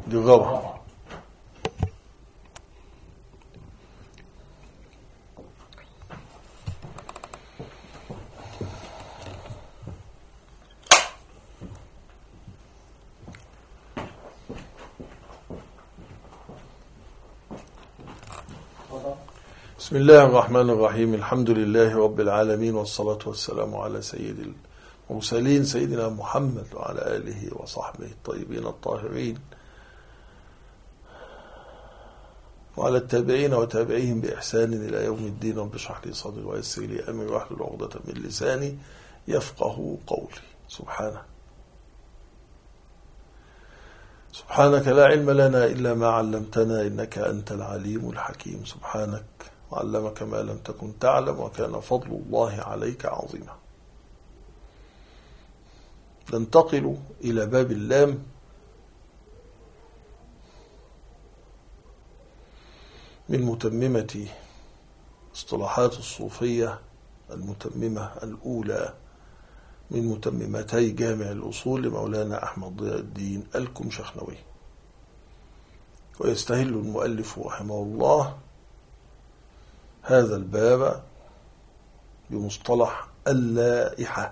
دي غلط. بسم الله الرحمن الرحيم. الحمد لله رب العالمين، والصلاة والسلام على سيد المرسلين سيدنا محمد وعلى آله وصحبه الطيبين الطاهرين، وعلى التابعين وتابعيهم بإحسان إلى يوم الدين. رب اشرح لي صدري ويسر لي أمري واحلل عقدة من لساني يفقه قولي. سبحانك لا علم لنا إلا ما علمتنا إنك أنت العليم الحكيم. سبحانك وعلمك ما لم تكن تعلم وكان فضل الله عليك عظيما. ننتقل إلى باب اللام. من متممة اصطلاحات الصوفية، المتممة الأولى من متممتي جامع الأصول لمولانا أحمد ضياء الدين الكمشخنوي. ويستهل المؤلف رحمه الله هذا الباب بمصطلح اللائحة.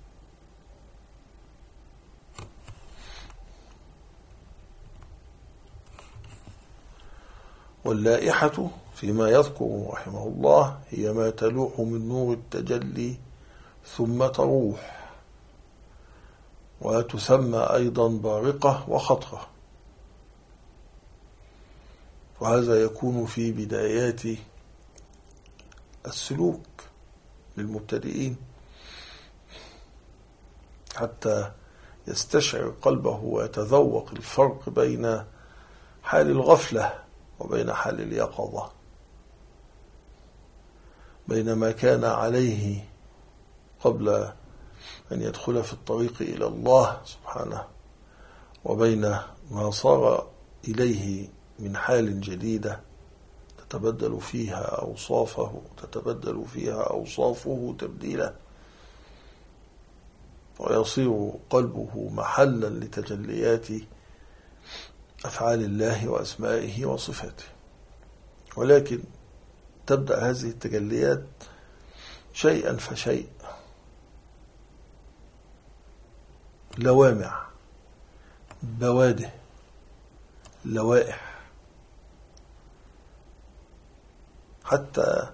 واللائحة فيما يذكر رحمه الله هي ما تلوح من نور التجلي ثم تروح، وتسمى أيضا بارقة وخطرة. وهذا يكون في بدايات السلوك للمبتدئين حتى يستشعر قلبه ويتذوق الفرق بين حال الغفلة وبين حال اليقظة، بين ما كان عليه قبل أن يدخل في الطريق إلى الله سبحانه، وبين ما صار إليه من حال جديدة تتبدل فيها أوصافه تبديلا، ويصير قلبه محلا لتجليات أفعال الله وأسمائه وصفاته. ولكن تبدأ هذه التجليات شيئا فشيء، لوامع، بوادة، لوائح، حتى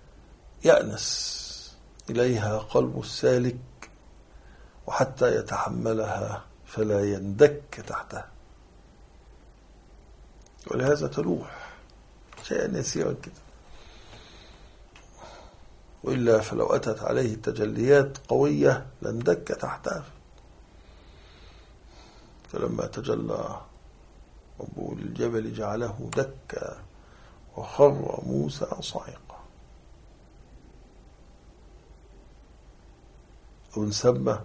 يأنس إليها قلب السالك، وحتى يتحملها فلا يندك تحتها. ولهذا تلوح شيئا يسيرا كده، وإلا فلو أتت عليه تجليات قوية لاندك تحتها. فلما تجلى ربه للجبل جعله دكا وخر موسى صعقا. ونسمى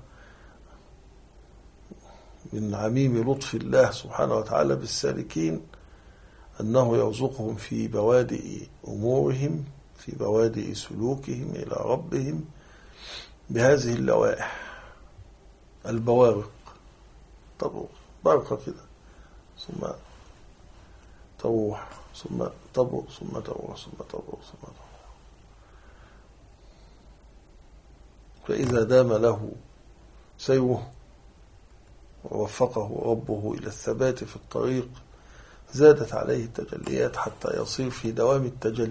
من عميم لطف الله سبحانه وتعالى بالسالكين أنه يرزقهم في بوادئ أمورهم، في بوادئ سلوكهم إلى ربهم، بهذه اللوائح، البوارق. تروح برقة كده ثم تروح، ثم تبرق، ثم تروح، ثم تبرق، ثم تروح. فإذا دام له سيره ووفقه ربه إلى الثبات في الطريق زادت عليه التجليات حتى يصير في دوام التجلي.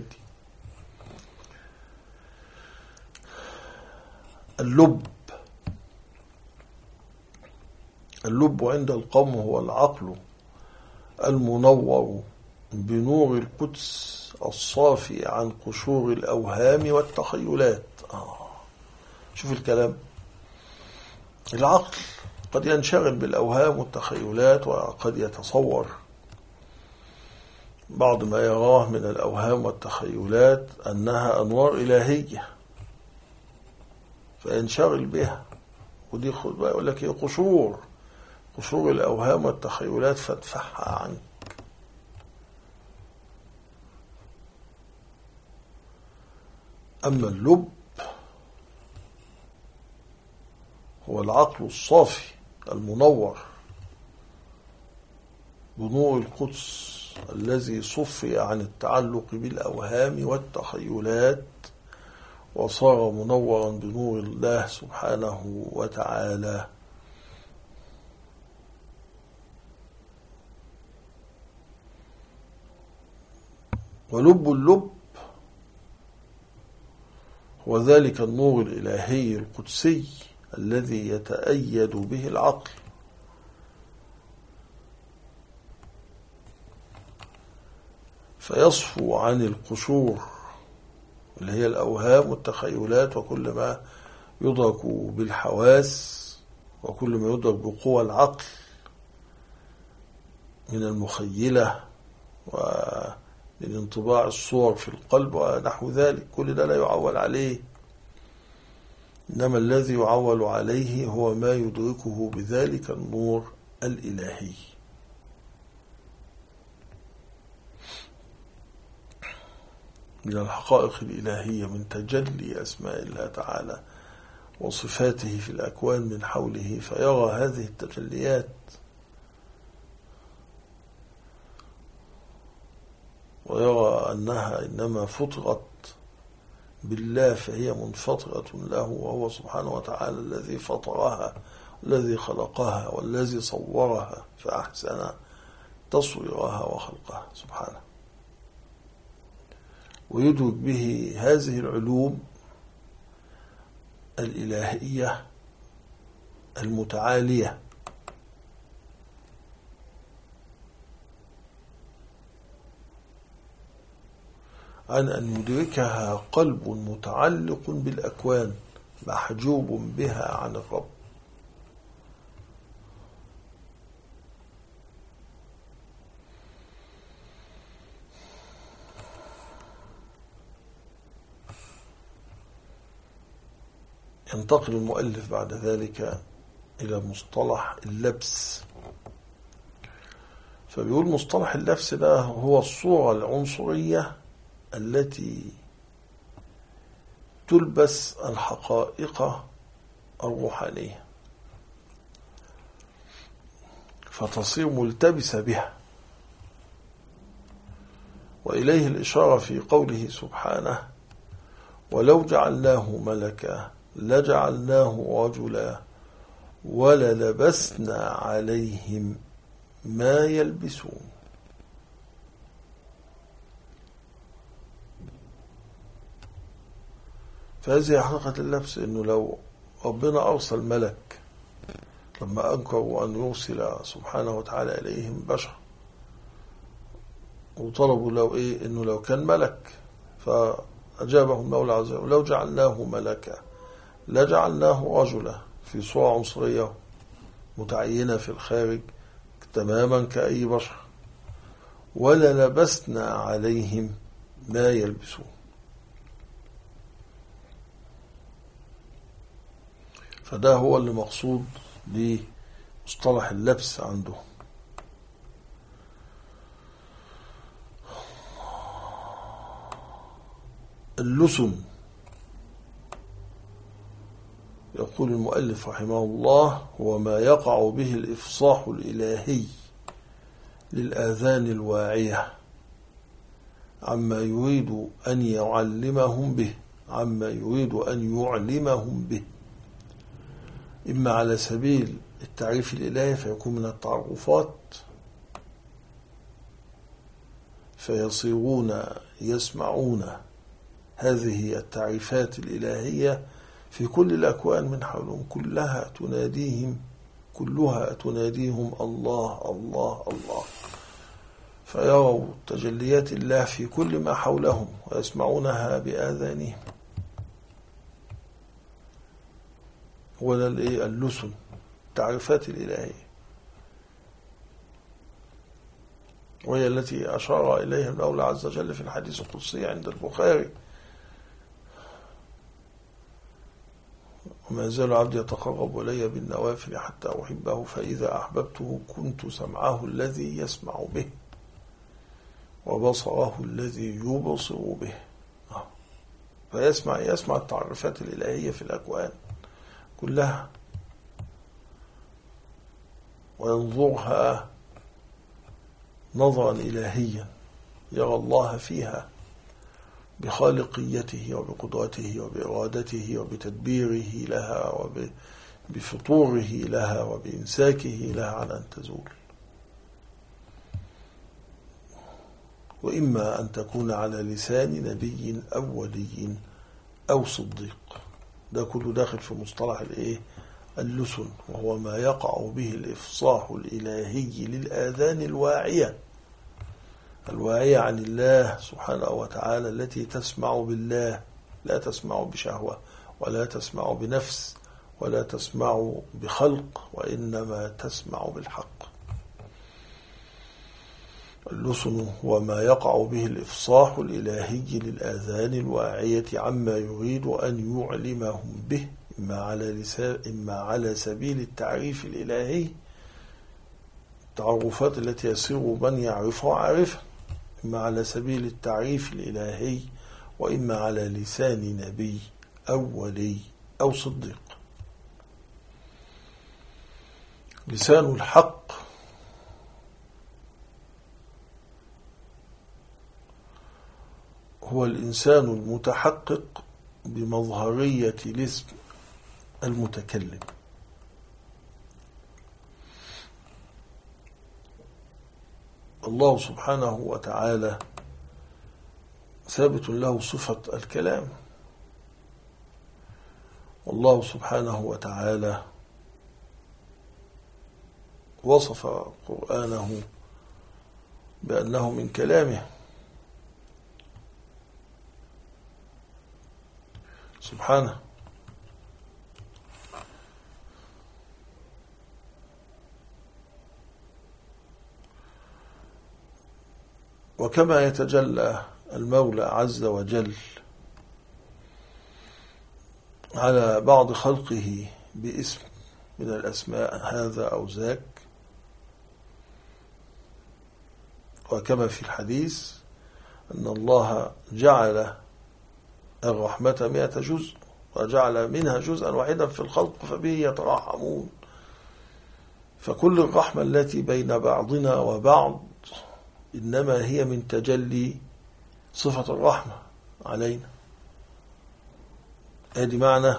اللب عند القوم هو العقل المنور بنور القدس الصافي عن قشور الأوهام والتخيلات. شوف الكلام. العقل قد ينشغل بالأوهام والتخيلات، وقد يتصور بعض ما يراه من الأوهام والتخيلات أنها أنوار إلهية فينشغل بها. ودي خد بقى يقول لك هي قشور الأوهام والتخيلات فادفعها عنك. أما اللب هو العقل الصافي المنور بنور القدس الذي صفي عن التعلق بالأوهام والتخيلات وصار منورا بنور الله سبحانه وتعالى. ولب اللب هو ذلك النور الإلهي القدسي الذي يتأيد به العقل، فيصفو عن القشور اللي هي الأوهام والتخيلات وكل ما يدرك بالحواس وكل ما يدرك بقوى العقل من المخيلة ومن انطباع الصور في القلب ونحو ذلك. كل ده لا يعول عليه، إنما الذي يعول عليه هو ما يدركه بذلك النور الإلهي. من الحقائق الإلهية، من تجلي أسماء الله تعالى وصفاته في الأكوان من حوله، فيرى هذه التجليات ويرى أنها إنما فطرت بالله، فهي منفطرة له، وهو سبحانه وتعالى الذي فطرها والذي خلقها والذي صورها فأحسن تصويرها وخلقها سبحانه، ويدرك به هذه العلوم الإلهية المتعالية عن أن يدركها قلب متعلق بالأكوان محجوب بها عن الرب. ينتقل المؤلف بعد ذلك إلى مصطلح اللبس، فبيقول مصطلح اللبس ده هو الصورة العنصرية التي تلبس الحقائق الروحانية فتصير ملتبسة بها، وإليه الإشارة في قوله سبحانه: ولو جعلناه ملكا لجعلناه رجلا وللبسنا عليهم ما يلبسون. فهذه حقيقة اللبس، إنه لو ربنا أرسل ملك لما أنكروا أن يرسل سبحانه وتعالى إليهم بشر وطلبوا إنه لو كان ملك، فأجابهم المولى عز وجل: لو جعلناه ملكا لجعلناه رجلا، في صورة عنصرية متعينة في الخارج تماما كأي بشر، وللبسنا عليهم ما يلبسون. فده هو اللي مقصود بمصطلح اللبس عنده. اللسن، يقول المؤلف رحمه الله: هو ما يقع به الإفصاح الإلهي للآذان الواعية عما يريد أن يعلمهم به، إما على سبيل التعريف الإلهي فيكون من التعرفات، فيصيرون يسمعون هذه التعريفات الإلهية في كل الأكوان من حولهم، كلها تناديهم الله الله الله، فيروا تجليات الله في كل ما حولهم ويسمعونها بآذانهم. ولا اللسن، التعريفات الإلهية، وهي التي أشار إليها المولى عز وجل في الحديث القدسي عند البخاري: وما زال عبدي يتقرب إلي بالنوافل حتى أحبه، فإذا أحببته كنت سمعه الذي يسمع به وبصره الذي يبصر به. فيسمع التعريفات الإلهية في الأكوان كلها وينظرها نظرا إلهيا يرى الله فيها بخالقيته وبقدرته وبإرادته وبتدبيره لها وبفطوره لها وبإمساكه لها عن أن تزول. وإما أن تكون على لسان نبي أو ولي أو صديق. ده كله داخل في مصطلح اللسن، وهو ما يقع به الإفصاح الإلهي للآذان الواعية عن الله سبحانه وتعالى، التي تسمع بالله، لا تسمع بشهوة ولا تسمع بنفس ولا تسمع بخلق، وإنما تسمع بالحق. اللسن هو ما يقع به الإفصاح الإلهي للآذان الواعية عما يريد أن يعلمهم به، إما على سبيل التعريف الإلهي، التعرفات التي يصير من يعرفها عارفا، إما على سبيل التعريف الإلهي، وإما على لسان نبي أو ولي أو صديق. لسان الحق هو الإنسان المتحقق بمظهرية الاسم المتكلم. الله سبحانه وتعالى ثابت له صفة الكلام، والله سبحانه وتعالى وصف قرآنه بأنه من كلامه سبحانه. وكما يتجلى المولى عز وجل على بعض خلقه باسم من الأسماء هذا أو ذاك، وكما في الحديث أن الله جعل الرحمة 100 جزء وجعل منها جزءا واحدا في الخلق فبه يتراحمون. فكل الرحمة التي بين بعضنا وبعض إنما هي من تجلي صفة الرحمة علينا. هذه معنى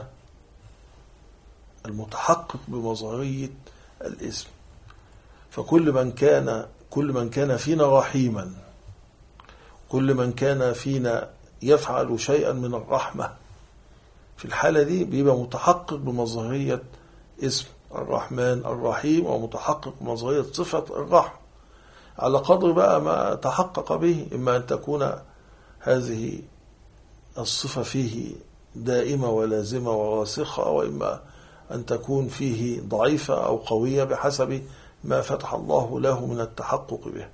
المتحقق بمظهرية الاسم. فكل من كان فينا رحيما، كل من كان فينا يفعل شيئا من الرحمة، في الحالة دي بيبقى متحقق بمظهرية اسم الرحمن الرحيم، ومتحقق بمظهرية صفة الرحمة على قدر بقى ما تحقق به. إما أن تكون هذه الصفة فيه دائمة ولازمة وراسخة، وإما أن تكون فيه ضعيفة أو قوية بحسب ما فتح الله له من التحقق به.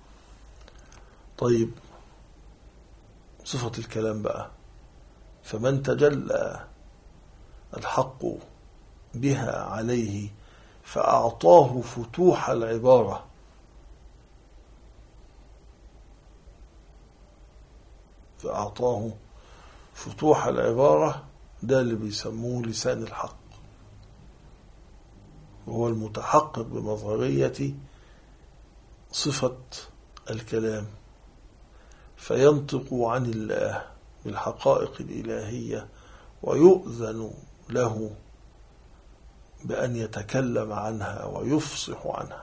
طيب، صفة الكلام بقى، فمن تجلى الحق بها عليه فأعطاه فتوح العبارة، ده اللي بيسموه لسان الحق، وهو المتحقق بمظهرية صفة الكلام، فينطق عن الله بالحقائق الإلهية، ويؤذن له بأن يتكلم عنها ويفصح عنها.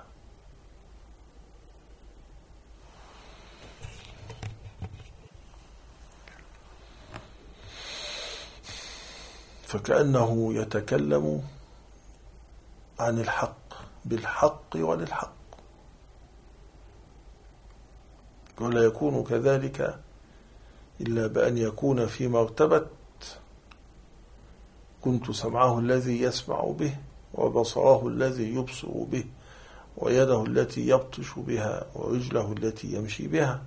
فكأنه يتكلم عن الحق بالحق وللحق، ولا يكون كذلك إلا بأن يكون في مرتبة كنت سمعه الذي يسمع به، وبصره الذي يبصر به، ويده التي يبطش بها، ورجله التي يمشي بها.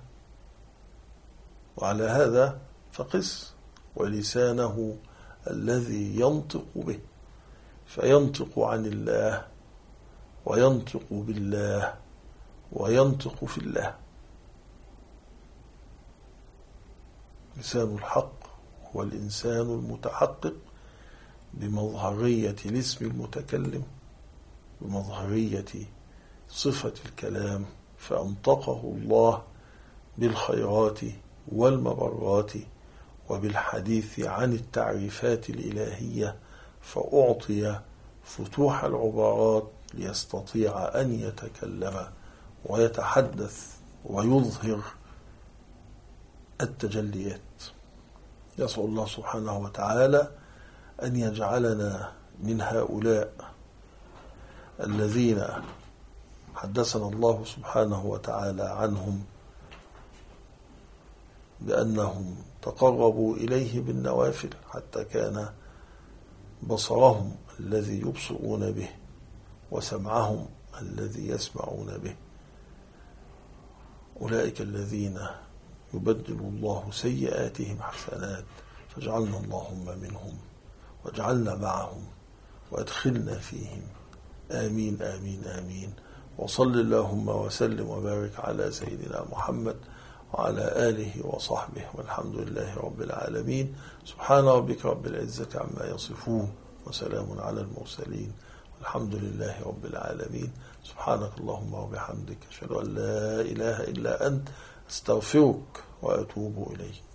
وعلى هذا فقس، ولسانه الذي ينطق به، فينطق عن الله وينطق بالله وينطق في الله. لسان الحق هو الإنسان المتحقق بمظهرية الاسم المتكلم، بمظهرية صفة الكلام، فأنطقه الله بالخيرات والمبرات وبالحديث عن التعريفات الإلهية، فأعطي فتوح العبارات ليستطيع أن يتكلم ويتحدث ويظهر التجليات. يسأل الله سبحانه وتعالى أن يجعلنا من هؤلاء الذين حدثنا الله سبحانه وتعالى عنهم بأنهم تقربوا إليه بالنوافل حتى كان بصرهم الذي يبصرون به وسمعهم الذي يسمعون به. أولئك الذين يبدل الله سيئاتهم حسنات، فاجعلنا اللهم منهم واجعلنا معهم وادخلنا فيهم، آمين آمين آمين. وصل اللهم وسلم وبارك على سيدنا محمد وعلى آله وصحبه، والحمد لله رب العالمين. سبحان ربك رب العزة عما يصفون وسلام على المرسلين والحمد لله رب العالمين. سبحانك اللهم وبحمدك، أشهد أن لا إله إلا أنت، أستغفرك وأتوب إليك.